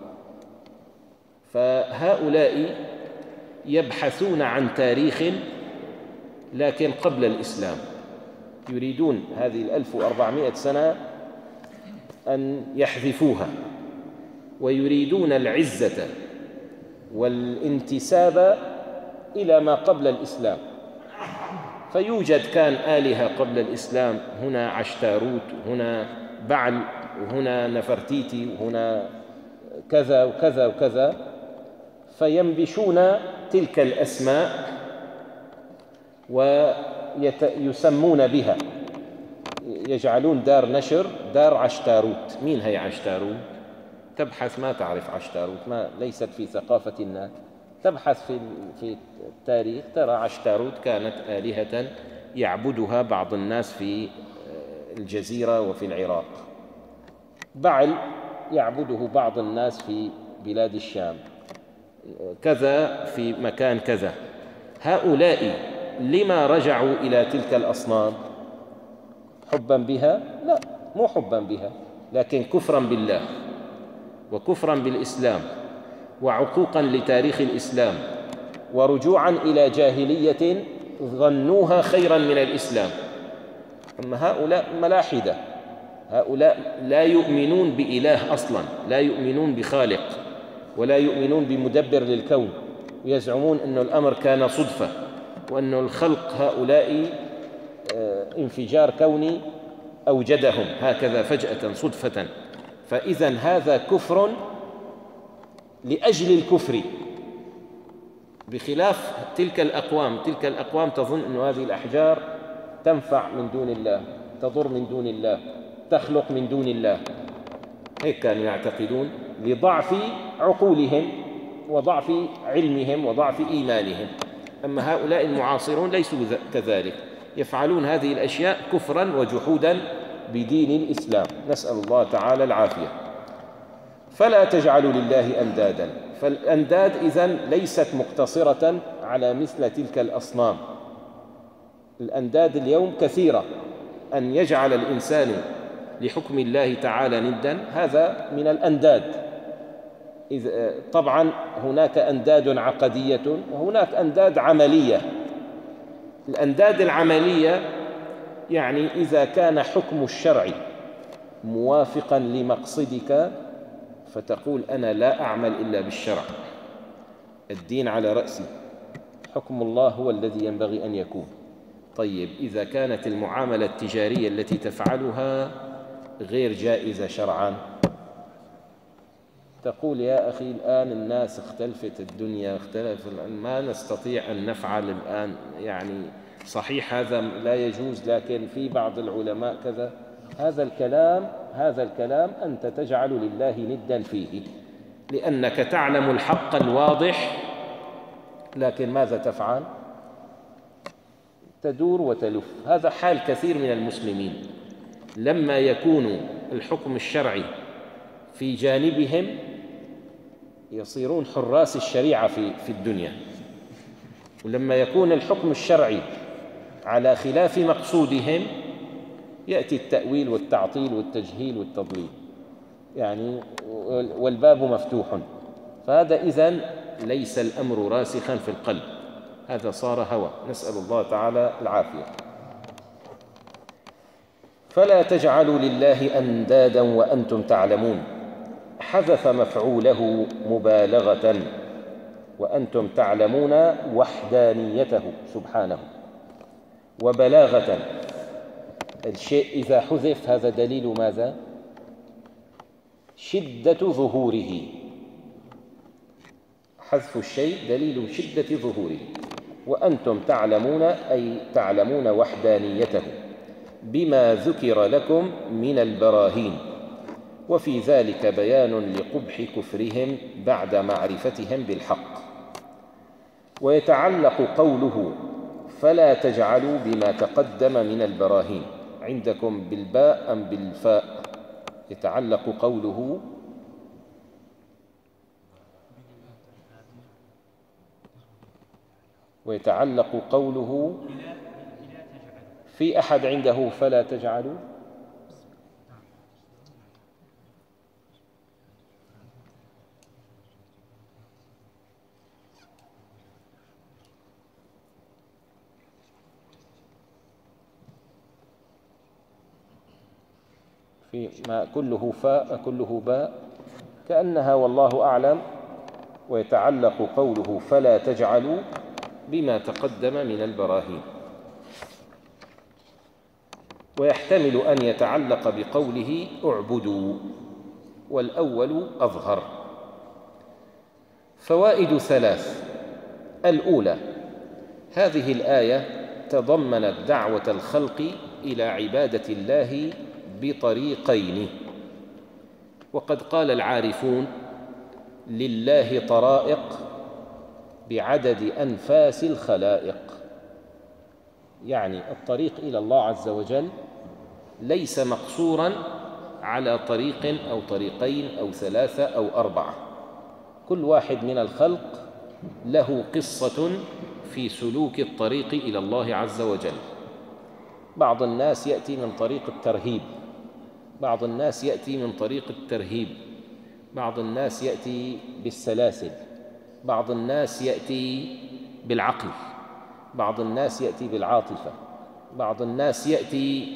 فهؤلاء يبحثون عن تاريخ لكن قبل الإسلام، يريدون هذه الألف وأربعمائة سنة أن يحذفوها، ويريدون العزة والانتساب إلى ما قبل الإسلام. فيوجد كان آلهة قبل الإسلام، هنا عشتاروت، هنا بعل، وهنا نفرتيتي، وهنا كذا وكذا وكذا، فينبشون تلك الأسماء ويسمون بها، يجعلون دار نشر دار عشتاروت. مين هي عشتاروت؟ تبحث ما تعرف عشتاروت، ما ليست في ثقافة الناس. تبحث في في التاريخ ترى عشتاروت كانت آلهة يعبدها بعض الناس في الجزيرة وفي العراق. بعل يعبده بعض الناس في بلاد الشام، كذا في مكان كذا. هؤلاء لما رجعوا إلى تلك الأصنام؟ حبا بها؟ لا، مو حبا بها، لكن كفرا بالله وكفرا بالإسلام وعقوقا لتاريخ الإسلام ورجوعا إلى جاهلية ظنوها خيرا من الإسلام. أما هؤلاء ملاحدة، هؤلاء لا يؤمنون بإله أصلا، لا يؤمنون بخالق، ولا يؤمنون بمدبر للكون، ويزعمون أن الأمر كان صدفة، وأن الخلق هؤلاء انفجار كوني أوجدهم هكذا فجأة صدفة. فإذا هذا كفر لأجل الكفر، بخلاف تلك الأقوام. تلك الأقوام تظن أن هذه الأحجار تنفع من دون الله، تضر من دون الله، تخلق من دون الله، هيك كانوا يعتقدون لضعف عقولهم وضعف علمهم وضعف إيمانهم. أما هؤلاء المعاصرون ليسوا كذلك، يفعلون هذه الأشياء كفرا وجحودا بدين الإسلام، نسأل الله تعالى العافية. فلا تجعلوا لله أندادا. فالأنداد إذن ليست مقتصرة على مثل تلك الأصنام. الأنداد اليوم كثيرة، أن يجعل الإنسان لحكم الله تعالى ندا، هذا من الأنداد. إذا طبعا هناك أنداد عقدية وهناك أنداد عملية. الأنداد العملية يعني إذا كان حكم الشرع موافقا لمقصدك فتقول أنا لا أعمل إلا بالشرع، الدين على رأسي، حكم الله هو الذي ينبغي أن يكون. طيب إذا كانت المعاملة التجارية التي تفعلها غير جائزة شرعا، تقول يا أخي الآن الناس اختلفت، الدنيا اختلف، ما نستطيع أن نفعل الآن، يعني صحيح هذا لا يجوز لكن في بعض العلماء كذا. هذا الكلام هذا الكلام أنت تجعل لله ندا فيه، لأنك تعلم الحق الواضح لكن ماذا تفعل؟ تدور وتلف. هذا حال كثير من المسلمين لما يكون الحكم الشرعي في جانبهم يصيرون حراس الشريعة في في الدنيا، ولما يكون الحكم الشرعي على خلاف مقصودهم يأتي التأويل والتعطيل والتجهيل والتضليل، يعني والباب مفتوح. فهذا إذن ليس الأمر راسخا في القلب، هذا صار هوى، نسأل الله تعالى العافية. فلا تجعلوا لله أندادا وأنتم تعلمون، حذف مفعوله مبالغة، وأنتم تعلمون وحدانيته سبحانه. وبلاغة الشيء إذا حذف هذا دليل ماذا؟ شدة ظهوره. حذف الشيء دليل شدة ظهوره. وأنتم تعلمون أي تعلمون وحدانيته بما ذكر لكم من البراهين، وفي ذلك بيان لقبح كفرهم بعد معرفتهم بالحق. ويتعلق قوله فلا تجعلوا بما تقدم من البراهين، عندكم بالباء أم بالفاء؟ يتعلق قوله ويتعلق قوله في أحد عنده فلا تجعلوا؟ في ما كله فاء كله باء كأنها والله أعلم. ويتعلق قوله فلا تجعلوا بما تقدم من البراهين. ويحتمل أن يتعلق بقوله اعبدوا، والأول أظهر. فوائد ثلاث. الأولى: هذه الآية تضمنت دعوة الخلق إلى عبادة الله بطريقين، وقد قال العارفون لله طرائق بعدد أنفاس الخلائق، يعني الطريق إلى الله عز وجل ليس مقصورا على طريق أو طريقين أو ثلاثة أو أربعة، كل واحد من الخلق له قصة في سلوك الطريق إلى الله عز وجل. بعض الناس يأتي من طريق الترهيب، بعض الناس يأتي من طريق الترهيب، بعض الناس يأتي بالسلاسل، بعض الناس يأتي بالعقل، بعض الناس يأتي بالعاطفة، بعض الناس يأتي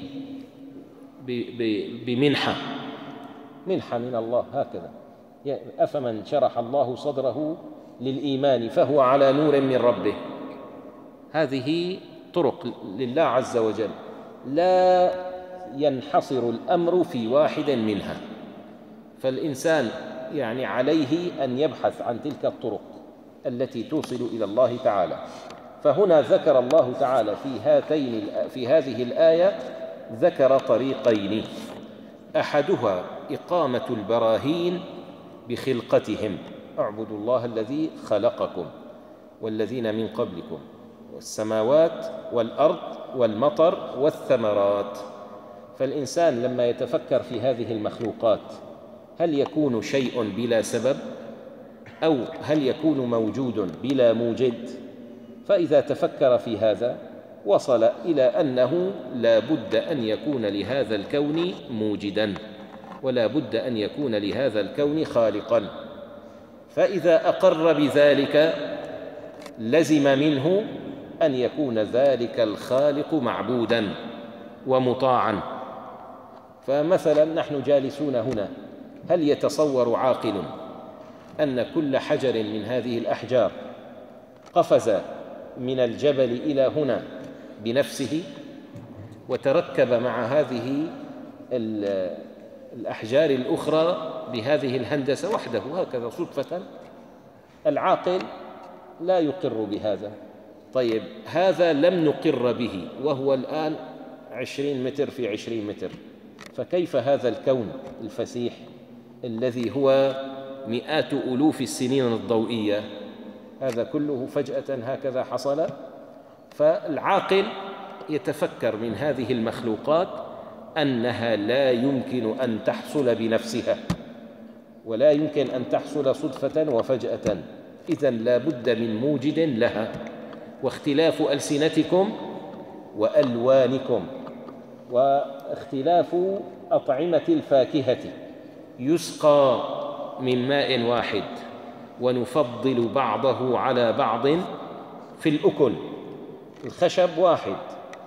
بمنحة منحة من الله، هكذا. أفمن شرح الله صدره للإيمان فهو على نور من ربه. هذه طرق لله عز وجل، لا ينحصر الأمر في واحد منها، فالإنسان يعني عليه أن يبحث عن تلك الطرق التي توصل إلى الله تعالى. فهنا ذكر الله تعالى في هاتين في هذه الآية ذكر طريقين: أحدها إقامة البراهين بخلقتهم، اعبدوا الله الذي خلقكم والذين من قبلكم والسماوات والأرض والمطر والثمرات. فالإنسان لما يتفكر في هذه المخلوقات هل يكون شيء بلا سبب أو هل يكون موجود بلا موجد؟ فإذا تفكر في هذا وصل إلى أنه لا بد أن يكون لهذا الكون موجداً، ولا بد أن يكون لهذا الكون خالقاً. فإذا أقر بذلك لزم منه أن يكون ذلك الخالق معبوداً ومطاعاً. فمثلاً نحن جالسون هنا، هل يتصور عاقل أن كل حجر من هذه الأحجار قفز من الجبل إلى هنا بنفسه وتركب مع هذه الأحجار الأخرى بهذه الهندسة وحده هكذا صدفة؟ العاقل لا يقر بهذا. طيب هذا لم نقر به وهو الآن عشرين متر في عشرين متر، فكيف هذا الكون الفسيح الذي هو مئات ألوف السنين الضوئية هذا كله فجأة هكذا حصل؟ فالعاقل يتفكر من هذه المخلوقات أنها لا يمكن أن تحصل بنفسها ولا يمكن أن تحصل صدفة وفجأة، إذن لا بد من موجد لها. واختلاف ألسنتكم وألوانكم واختلاف أطعمة الفاكهة يسقى من ماء واحد ونفضل بعضه على بعض في الأكل. الخشب واحد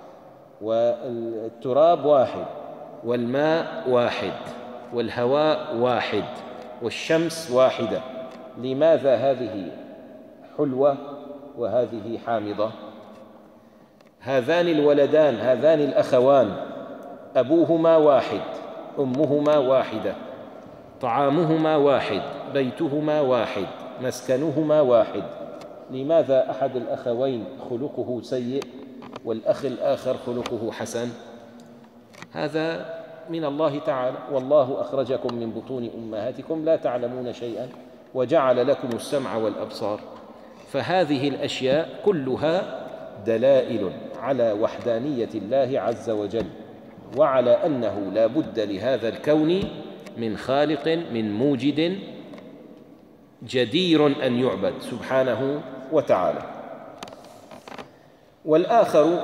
والتراب واحد والماء واحد والهواء واحد والشمس واحدة. لماذا هذه حلوة وهذه حامضة؟ هذان الولدان هذان الأخوان أبوهما واحد أمهما واحدة، طعامهما واحد، بيتهما واحد، مسكنهما واحد. لماذا أحد الأخوين خلقه سيء والأخ الآخر خلقه حسن؟ هذا من الله تعالى. والله أخرجكم من بطون أمهاتكم لا تعلمون شيئا وجعل لكم السمع والأبصار. فهذه الأشياء كلها دلائل على وحدانية الله عز وجل وعلى أنه لا بد لهذا الكون من خالق من موجد جدير أن يعبد سبحانه وتعالى. والآخر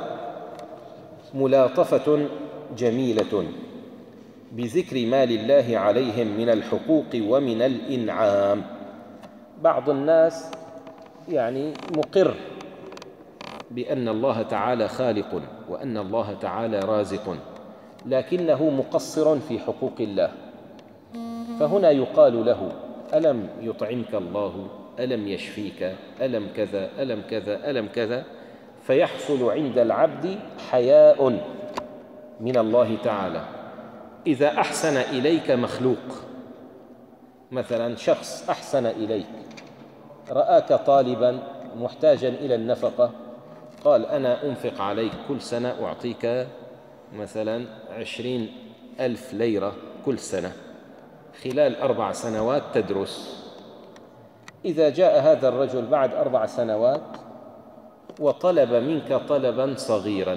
ملاطفة جميلة بذكر ما لله عليهم من الحقوق ومن الإنعام. بعض الناس يعني مقر بأن الله تعالى خالق وأن الله تعالى رازق، لكنه مقصر في حقوق الله. فهنا يقال له: ألم يطعمك الله؟ ألم يشفيك؟ ألم كذا ألم كذا ألم كذا؟ فيحصل عند العبد حياء من الله تعالى. إذا أحسن إليك مخلوق، مثلا شخص أحسن إليك، رآك طالبا محتاجا إلى النفقة، قال: أنا أنفق عليك كل سنة أعطيك مثلا عشرين ألف ليرة كل سنة خلال أربع سنوات تدرس. إذا جاء هذا الرجل بعد أربع سنوات وطلب منك طلبا صغيرا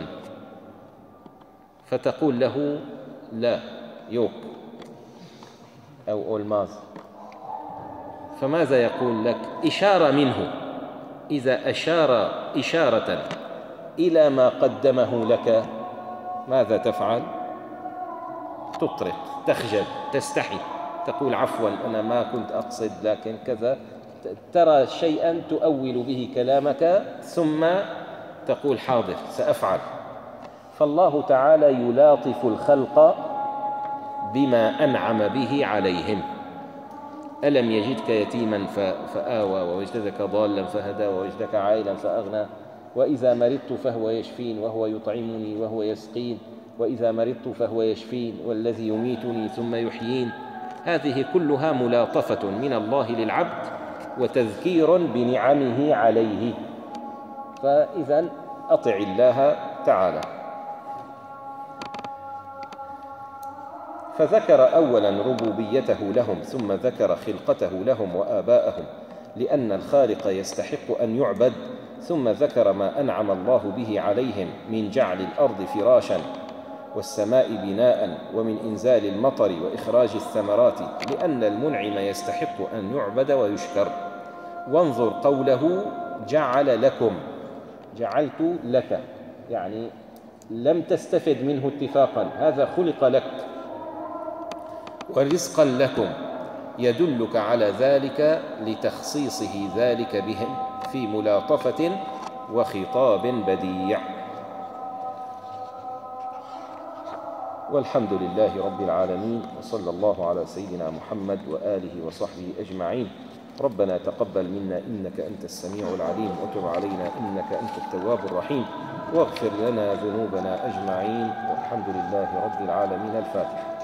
فتقول له: لا يوك أو أولماز، فماذا يقول لك؟ إشارة منه. إذا أشار إشارة إلى ما قدمه لك ماذا تفعل؟ تطرق، تخجل، تستحي، تقول: عفوا أنا ما كنت أقصد لكن كذا. ترى شيئا تؤول به كلامك ثم تقول: حاضر سأفعل. فالله تعالى يلاطف الخلق بما أنعم به عليهم. ألم يجدك يتيما فآوى ووجدك ضالا فهدى ووجدك عائلا فأغنى وإذا مرضت فهو يشفين وهو يطعمني وهو يسقين وإذا مرضت فهو يشفين والذي يميتني ثم يحيين. هذه كلها ملاطفة من الله للعبد وتذكير بنعمه عليه. فإذا أطع الله تعالى. فذكر أولا ربوبيته لهم ثم ذكر خلقته لهم وآباءهم لأن الخالق يستحق أن يعبد، ثم ذكر ما أنعم الله به عليهم من جعل الأرض فراشا والسماء بناء ومن إنزال المطر وإخراج الثمرات لأن المنعم يستحق أن يعبد ويشكر. وانظر قوله: جعل لكم. جعلت لك يعني لم تستفد منه اتفاقا، هذا خلق لك. ورزقا لكم يدلك على ذلك لتخصيصه ذلك بهم في ملاطفة وخطاب بديع. والحمد لله رب العالمين، وصلى الله على سيدنا محمد وآله وصحبه أجمعين. ربنا تقبل منا إنك أنت السميع العليم، وتب علينا إنك أنت التواب الرحيم، واغفر لنا ذنوبنا أجمعين، والحمد لله رب العالمين. الفاتحة.